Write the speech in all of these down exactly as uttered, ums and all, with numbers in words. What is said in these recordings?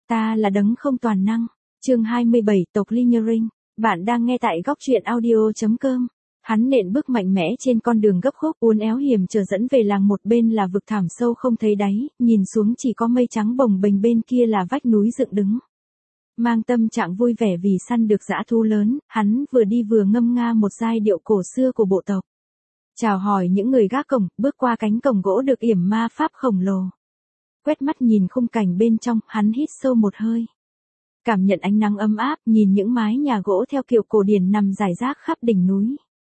ta là đấng không toàn năng. Chương hai mươi bảy, tộc Linyering. Bạn đang nghe tại góc truyện audio chấm com. Hắn nện bước mạnh mẽ trên con đường gấp khúc uốn éo hiểm trở dẫn về làng, một bên là vực thẳm sâu không thấy đáy, nhìn xuống chỉ có mây trắng bồng bềnh, bên kia là vách núi dựng đứng. Mang tâm trạng vui vẻ vì săn được dã thú lớn, hắn vừa đi vừa ngâm nga một giai điệu cổ xưa của bộ tộc. Chào hỏi những người gác cổng, bước qua cánh cổng gỗ được yểm ma pháp khổng lồ. Quét mắt nhìn khung cảnh bên trong, hắn hít sâu một hơi. Cảm nhận ánh nắng ấm áp, nhìn những mái nhà gỗ theo kiểu cổ điển nằm rải rác khắp đỉnh núi.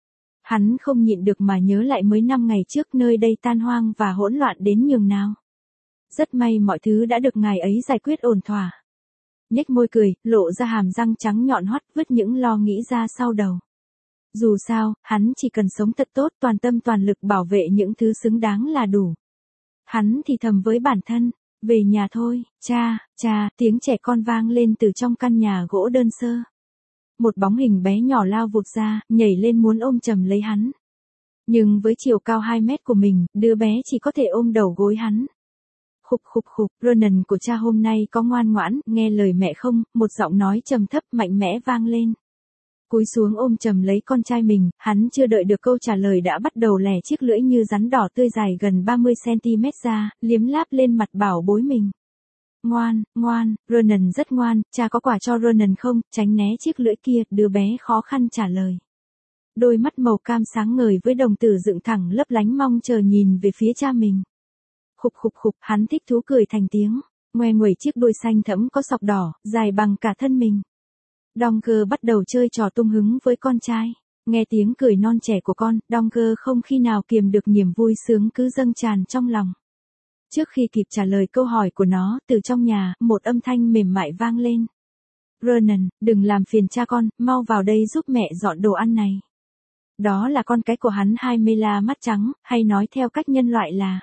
Hắn không nhịn được mà nhớ lại mới năm ngày trước nơi đây tan hoang và hỗn loạn đến nhường nào. Rất may mọi thứ đã được ngài ấy giải quyết ổn thỏa. Nhếch môi cười, lộ ra hàm răng trắng nhọn hoắt, vứt những lo nghĩ ra sau đầu. Dù sao, hắn chỉ cần sống thật tốt, toàn tâm toàn lực bảo vệ những thứ xứng đáng là đủ. Hắn thì thầm với bản thân, về nhà thôi, cha, cha, tiếng trẻ con vang lên từ trong căn nhà gỗ đơn sơ. Một bóng hình bé nhỏ lao vụt ra, nhảy lên muốn ôm chầm lấy hắn. Nhưng với chiều cao hai mét của mình, đứa bé chỉ có thể ôm đầu gối hắn. Khục khục khục, Ronan của cha hôm nay có ngoan ngoãn, nghe lời mẹ không? Một giọng nói trầm thấp mạnh mẽ vang lên. Cúi xuống ôm chầm lấy con trai mình, hắn chưa đợi được câu trả lời đã bắt đầu lẻ chiếc lưỡi như rắn đỏ tươi dài gần ba mươi xăng-ti-mét ra, liếm láp lên mặt bảo bối mình. Ngoan, ngoan, Ronan rất ngoan, cha có quà cho Ronan không? Tránh né chiếc lưỡi kia, đứa bé khó khăn trả lời. Đôi mắt màu cam sáng ngời với đồng tử dựng thẳng lấp lánh mong chờ nhìn về phía cha mình. Khục khục khục, hắn thích thú cười thành tiếng, ngoe nguẩy chiếc đuôi xanh thẫm có sọc đỏ, dài bằng cả thân mình. Donger bắt đầu chơi trò tung hứng với con trai. Nghe tiếng cười non trẻ của con, Donger không khi nào kiềm được niềm vui sướng cứ dâng tràn trong lòng. Trước khi kịp trả lời câu hỏi của nó, từ trong nhà, một âm thanh mềm mại vang lên. Ronan, đừng làm phiền cha con, mau vào đây giúp mẹ dọn đồ ăn này. Đó là con cái của hắn, Haimela mắt trắng, hay nói theo cách nhân loại là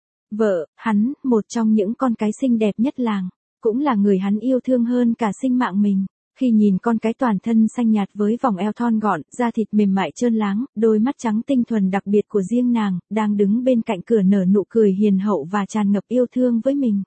vợ, hắn, một trong những con cái xinh đẹp nhất làng, cũng là người hắn yêu thương hơn cả sinh mạng mình. Khi nhìn con cái toàn thân xanh nhạt với vòng eo thon gọn, da thịt mềm mại trơn láng, đôi mắt trắng tinh thuần đặc biệt của riêng nàng, đang đứng bên cạnh cửa nở nụ cười hiền hậu và tràn ngập yêu thương với mình.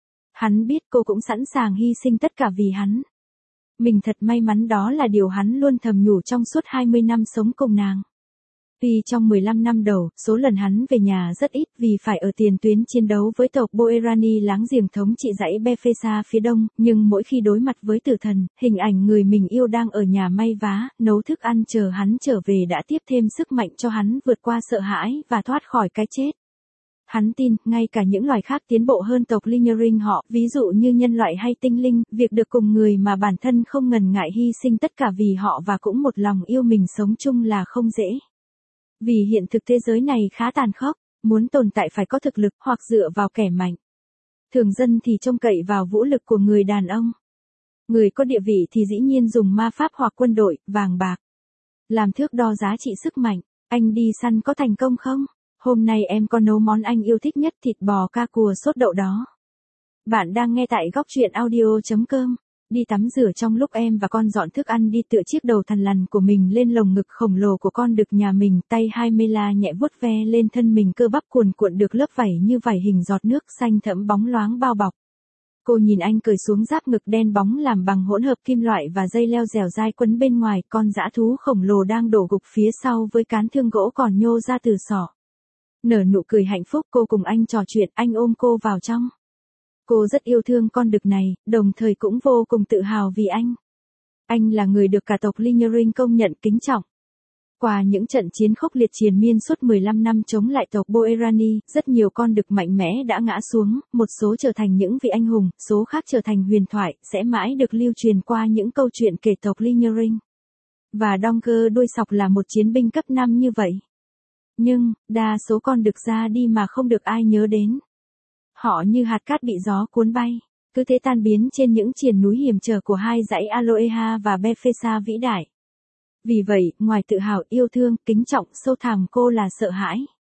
Hắn biết cô cũng sẵn sàng hy sinh tất cả vì hắn. Mình thật may mắn, đó là điều hắn luôn thầm nhủ trong suốt hai mươi năm sống cùng nàng. Tuy trong mười lăm năm đầu, số lần hắn về nhà rất ít vì phải ở tiền tuyến chiến đấu với tộc Boerani láng giềng thống trị dãy Bethesda phía đông, nhưng mỗi khi đối mặt với tử thần, hình ảnh người mình yêu đang ở nhà may vá, nấu thức ăn chờ hắn trở về đã tiếp thêm sức mạnh cho hắn vượt qua sợ hãi và thoát khỏi cái chết. Hắn tin, ngay cả những loài khác tiến bộ hơn tộc Linyering họ, ví dụ như nhân loại hay tinh linh, việc được cùng người mà bản thân không ngần ngại hy sinh tất cả vì họ và cũng một lòng yêu mình sống chung là không dễ. Vì hiện thực thế giới này khá tàn khốc, muốn tồn tại phải có thực lực hoặc dựa vào kẻ mạnh. Thường dân thì trông cậy vào vũ lực của người đàn ông. Người có địa vị thì dĩ nhiên dùng ma pháp hoặc quân đội, vàng bạc làm thước đo giá trị sức mạnh. Anh đi săn có thành công không? Hôm nay em có nấu món anh yêu thích nhất, thịt bò ca cua sốt đậu đó. Bạn đang nghe tại góc truyện audio chấm com. Đi tắm rửa trong lúc em và con dọn thức ăn, đi tựa chiếc đầu thằn lằn của mình lên lồng ngực khổng lồ của con đực nhà mình, tay Haimela nhẹ vuốt ve lên thân mình, cơ bắp cuồn cuộn được lớp vảy như vảy hình giọt nước xanh thẫm bóng loáng bao bọc. Cô nhìn anh cởi xuống giáp ngực đen bóng làm bằng hỗn hợp kim loại và dây leo dẻo dai quấn bên ngoài, con dã thú khổng lồ đang đổ gục phía sau với cán thương gỗ còn nhô ra từ sọ. Nở nụ cười hạnh phúc, cô cùng anh trò chuyện, anh ôm cô vào trong. Cô rất yêu thương con đực này, đồng thời cũng vô cùng tự hào vì anh. Anh là người được cả tộc Linyering công nhận kính trọng. Qua những trận chiến khốc liệt triền miên suốt mười lăm năm chống lại tộc Boerani, rất nhiều con đực mạnh mẽ đã ngã xuống, một số trở thành những vị anh hùng, số khác trở thành huyền thoại, sẽ mãi được lưu truyền qua những câu chuyện kể tộc Linyering. Và Donger đuôi sọc là một chiến binh cấp năm như vậy. Nhưng, đa số con đực ra đi mà không được ai nhớ đến. Họ như hạt cát bị gió cuốn bay, cứ thế tan biến trên những triền núi hiểm trở của hai dãy Aloeha và Bethesda vĩ đại. Vì vậy, ngoài tự hào, yêu thương, kính trọng, sâu thẳm cô là sợ hãi.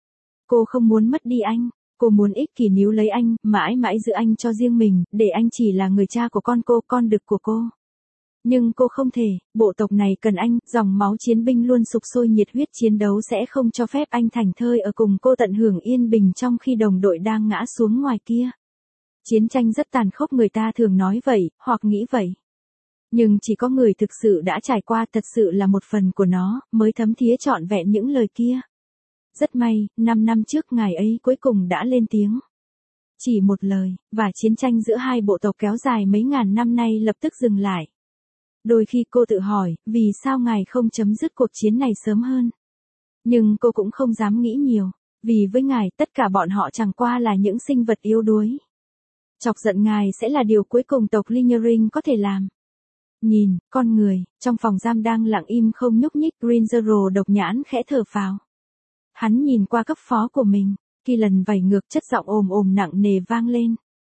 Cô không muốn mất đi anh, cô muốn ích kỷ níu lấy anh, mãi mãi giữ anh cho riêng mình, để anh chỉ là người cha của con cô, con đực của cô. Nhưng cô không thể, bộ tộc này cần anh, dòng máu chiến binh luôn sục sôi nhiệt huyết chiến đấu sẽ không cho phép anh thảnh thơi ở cùng cô tận hưởng yên bình trong khi đồng đội đang ngã xuống ngoài kia. Chiến tranh rất tàn khốc, người ta thường nói vậy, hoặc nghĩ vậy. Nhưng chỉ có người thực sự đã trải qua, thật sự là một phần của nó, mới thấm thía trọn vẹn những lời kia. Rất may, năm năm trước ngài ấy cuối cùng đã lên tiếng. Chỉ một lời, và chiến tranh giữa hai bộ tộc kéo dài mấy ngàn năm nay lập tức dừng lại. Đôi khi cô tự hỏi, vì sao ngài không chấm dứt cuộc chiến này sớm hơn? Nhưng cô cũng không dám nghĩ nhiều, vì với ngài tất cả bọn họ chẳng qua là những sinh vật yếu đuối. Chọc giận ngài sẽ là điều cuối cùng tộc Lingering có thể làm. Nhìn, con người, trong phòng giam đang lặng im không nhúc nhích, Rinzero độc nhãn khẽ thở phào. Hắn nhìn qua cấp phó của mình, Kỳ lần vảy ngược, chất giọng ồm ồm nặng nề vang lên.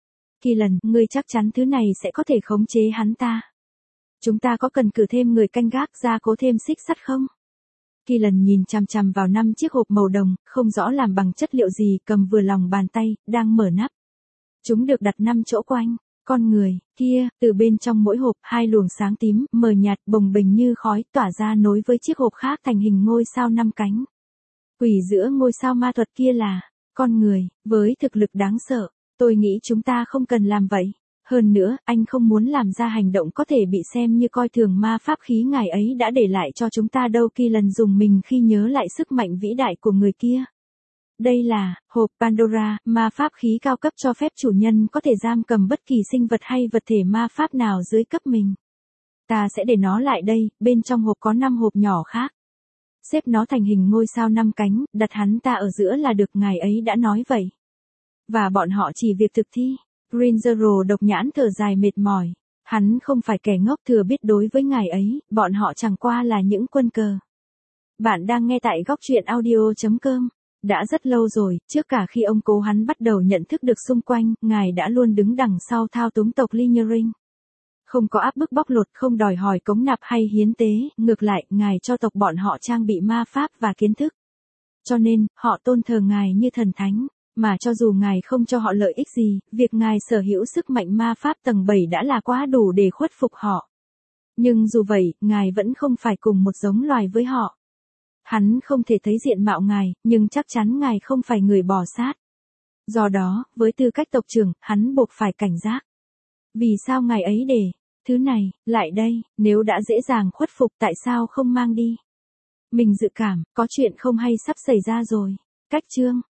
Kỳ lần, ngươi chắc chắn thứ này sẽ có thể khống chế hắn ta. Chúng ta có cần cử thêm người canh gác ra cố thêm xích sắt không? Kỳ lần nhìn chằm chằm vào năm chiếc hộp màu đồng, không rõ làm bằng chất liệu gì, cầm vừa lòng bàn tay, đang mở nắp. Chúng được đặt năm chỗ quanh. Con người, kia, từ bên trong mỗi hộp, hai luồng sáng tím, mờ nhạt, bồng bềnh như khói, tỏa ra nối với chiếc hộp khác thành hình ngôi sao năm cánh. Quỷ giữa ngôi sao ma thuật kia là, con người, với thực lực đáng sợ. Tôi nghĩ chúng ta không cần làm vậy. Hơn nữa, anh không muốn làm ra hành động có thể bị xem như coi thường ma pháp khí ngài ấy đã để lại cho chúng ta đâu. Kỳ lần dùng mình khi nhớ lại sức mạnh vĩ đại của người kia. Đây là, hộp Pandora, ma pháp khí cao cấp cho phép chủ nhân có thể giam cầm bất kỳ sinh vật hay vật thể ma pháp nào dưới cấp mình. Ta sẽ để nó lại đây, bên trong hộp có năm hộp nhỏ khác. Xếp nó thành hình ngôi sao năm cánh, đặt hắn ta ở giữa là được, ngài ấy đã nói vậy. Và bọn họ chỉ việc thực thi. Rinzero độc nhãn thở dài mệt mỏi. Hắn không phải kẻ ngốc, thừa biết đối với ngài ấy, bọn họ chẳng qua là những quân cờ. Bạn đang nghe tại góc truyện audio chấm com. Đã rất lâu rồi, trước cả khi ông cố hắn bắt đầu nhận thức được xung quanh, ngài đã luôn đứng đằng sau thao túng tộc Lingering. Không có áp bức bóc lột, không đòi hỏi cống nạp hay hiến tế, ngược lại, ngài cho tộc bọn họ trang bị ma pháp và kiến thức. Cho nên, họ tôn thờ ngài như thần thánh, mà cho dù ngài không cho họ lợi ích gì, việc ngài sở hữu sức mạnh ma pháp tầng bảy đã là quá đủ để khuất phục họ. Nhưng dù vậy, ngài vẫn không phải cùng một giống loài với họ. Hắn không thể thấy diện mạo ngài, nhưng chắc chắn ngài không phải người bò sát. Do đó, với tư cách tộc trưởng, hắn buộc phải cảnh giác. Vì sao ngài ấy để thứ này lại đây, nếu đã dễ dàng khuất phục tại sao không mang đi? Mình dự cảm, có chuyện không hay sắp xảy ra rồi. Cách chương